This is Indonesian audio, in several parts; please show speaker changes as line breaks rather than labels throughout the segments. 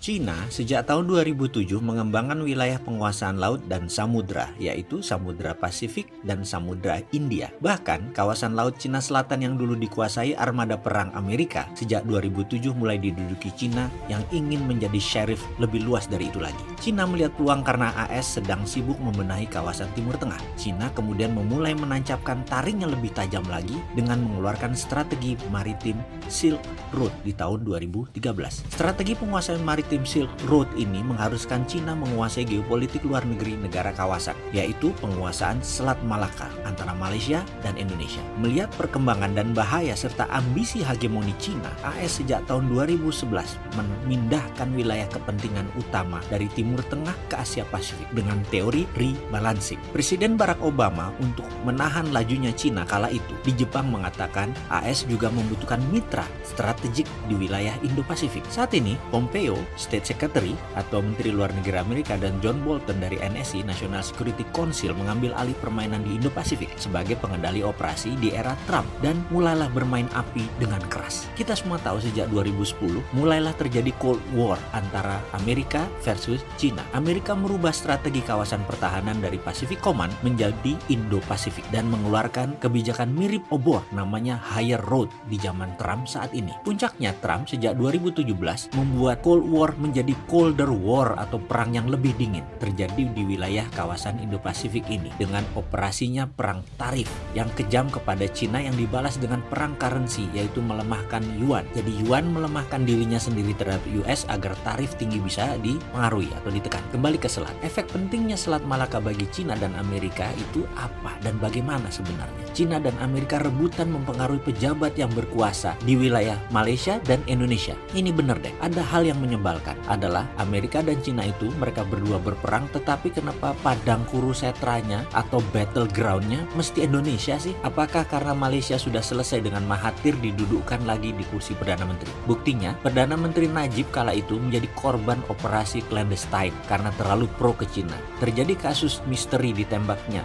Cina sejak tahun 2007 mengembangkan wilayah penguasaan laut dan samudra, yaitu Samudra Pasifik dan Samudra India. Bahkan, kawasan laut Cina Selatan yang dulu dikuasai armada perang Amerika sejak 2007 mulai diduduki Cina yang ingin menjadi sheriff lebih luas dari itu lagi. Cina melihat peluang karena AS sedang sibuk membenahi kawasan Timur Tengah. Cina kemudian memulai menancapkan taringnya lebih tajam lagi dengan mengeluarkan strategi maritim Silk Road di tahun 2013. Strategi penguasaan maritim Silk Road ini mengharuskan Cina menguasai geopolitik luar negeri negara kawasan, yaitu penguasaan Selat Malaka antara Malaysia dan Indonesia. Melihat perkembangan dan bahaya serta ambisi hegemoni Cina, AS sejak tahun 2011 memindahkan wilayah kepentingan utama dari Timur Tengah ke Asia Pasifik dengan teori rebalancing. Presiden Barack Obama untuk menahan lajunya Cina kala itu di Jepang mengatakan AS juga membutuhkan mitra strategik di wilayah Indo-Pasifik. Saat ini, Pompeo, State Secretary atau Menteri Luar Negeri Amerika, dan John Bolton dari NSC, National Security Council, mengambil alih permainan di Indo-Pasifik sebagai pengendali operasi di era Trump dan mulailah bermain api dengan keras. Kita semua tahu sejak 2010 mulailah terjadi Cold War antara Amerika versus Cina. Amerika merubah strategi kawasan pertahanan dari Pacific Command menjadi Indo-Pasifik dan mengeluarkan kebijakan mirip obor namanya Higher Road di zaman Trump saat ini. Puncaknya, Trump sejak 2017 membuat Cold War menjadi Colder War atau perang yang lebih dingin terjadi di wilayah kawasan Indo-Pasifik ini dengan operasinya perang tarif yang kejam kepada Cina yang dibalas dengan perang currency, yaitu melemahkan yuan. Jadi yuan melemahkan dirinya sendiri terhadap US agar tarif tinggi bisa dipengaruhi atau ditekan. Kembali ke selat. Efek pentingnya Selat Malaka bagi Cina dan Amerika itu apa dan bagaimana sebenarnya? Cina dan Amerika rebutan mempengaruhi pejabat yang berkuasa di wilayah Malaysia dan Indonesia. Ini benar deh, ada hal yang menyebalkan adalah Amerika dan Cina itu mereka berdua berperang, tetapi kenapa padang kurusetranya atau battlegroundnya mesti Indonesia sih? Apakah karena Malaysia sudah selesai dengan Mahathir didudukkan lagi di kursi Perdana Menteri? Buktinya, Perdana Menteri Najib kala itu menjadi korban operasi clandestine karena terlalu pro ke Cina. Terjadi kasus misteri ditembaknya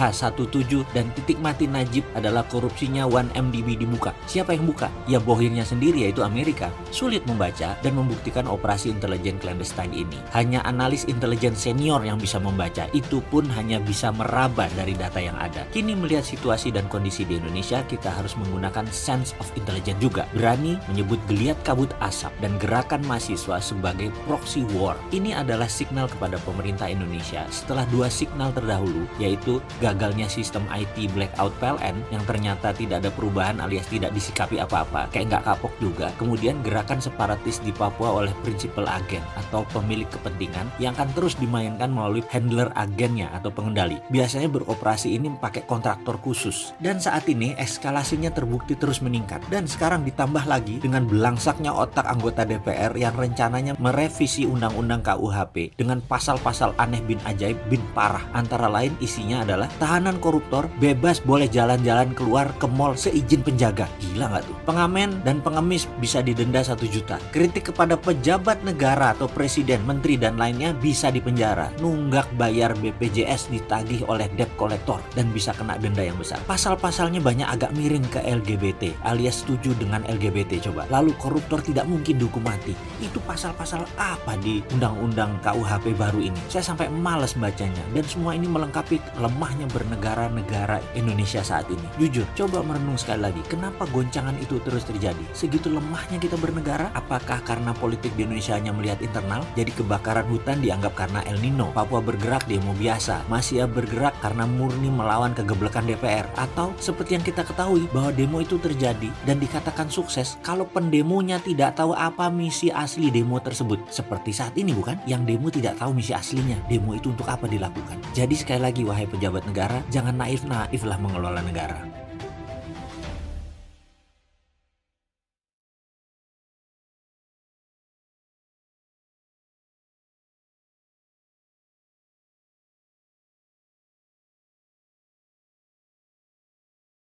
MH17 dan titik mati Najib adalah korupsinya 1MDB dibuka. Siapa yang buka? Ya bohirnya sendiri, yaitu Amerika. Sulit membaca dan membuktikan operasi intelijen clandestine ini. Hanya analis intelijen senior yang bisa membaca, itu pun hanya bisa meraba dari data yang ada. Kini melihat situasi dan kondisi di Indonesia, kita harus menggunakan sense of intelligence juga. Berani menyebut geliat kabut asap dan gerakan mahasiswa sebagai proxy war. Ini adalah signal kepada pemerintah Indonesia setelah dua signal terdahulu, yaitu gagalnya sistem IT blackout PLN yang ternyata tidak ada perubahan alias tidak disikapi apa-apa, kayak nggak kapok juga. Kemudian gerakan separatis di Papua oleh prinsipal agen atau pemilik kepentingan yang akan terus dimainkan melalui handler agennya atau pengendali. Biasanya beroperasi ini pakai kontraktor khusus. Dan saat ini eskalasinya terbukti terus meningkat. Dan sekarang ditambah lagi dengan belangsaknya otak anggota DPR yang rencananya merevisi undang-undang KUHP dengan pasal-pasal aneh bin ajaib bin parah. Antara lain isinya adalah tahanan koruptor bebas boleh jalan-jalan keluar ke mall seizin penjaga. Gila nggak tuh? Pengamen dan pengemis bisa didenda 1 juta. Kritik kepada pejabat negara atau presiden, menteri dan lainnya bisa dipenjara. Nunggak bayar BPJS ditagih oleh debt collector dan bisa kena denda yang besar. Pasal-pasalnya banyak agak miring ke LGBT alias setuju dengan LGBT coba. Lalu koruptor tidak mungkin dihukum mati. Itu pasal-pasal apa di undang-undang KUHP baru ini? Saya sampai malas bacanya dan semua ini melengkapi lemahnya bernegara-negara Indonesia saat ini. Jujur, coba merenung sekali lagi, kenapa goncangan itu terus terjadi? Segitu lemahnya kita bernegara? Apakah karena politik di Indonesia hanya melihat internal? Jadi kebakaran hutan dianggap karena El Nino, Papua bergerak demo biasa, Malaysia bergerak karena murni melawan kegeblekan DPR, atau seperti yang kita ketahui bahwa demo itu terjadi dan dikatakan sukses kalau pendemonya tidak tahu apa misi asli demo tersebut. Seperti saat ini bukan? Yang demo tidak tahu misi aslinya, demo itu untuk apa dilakukan. Jadi sekali lagi wahai pejabat negara, jangan naif-naif lah mengelola negara.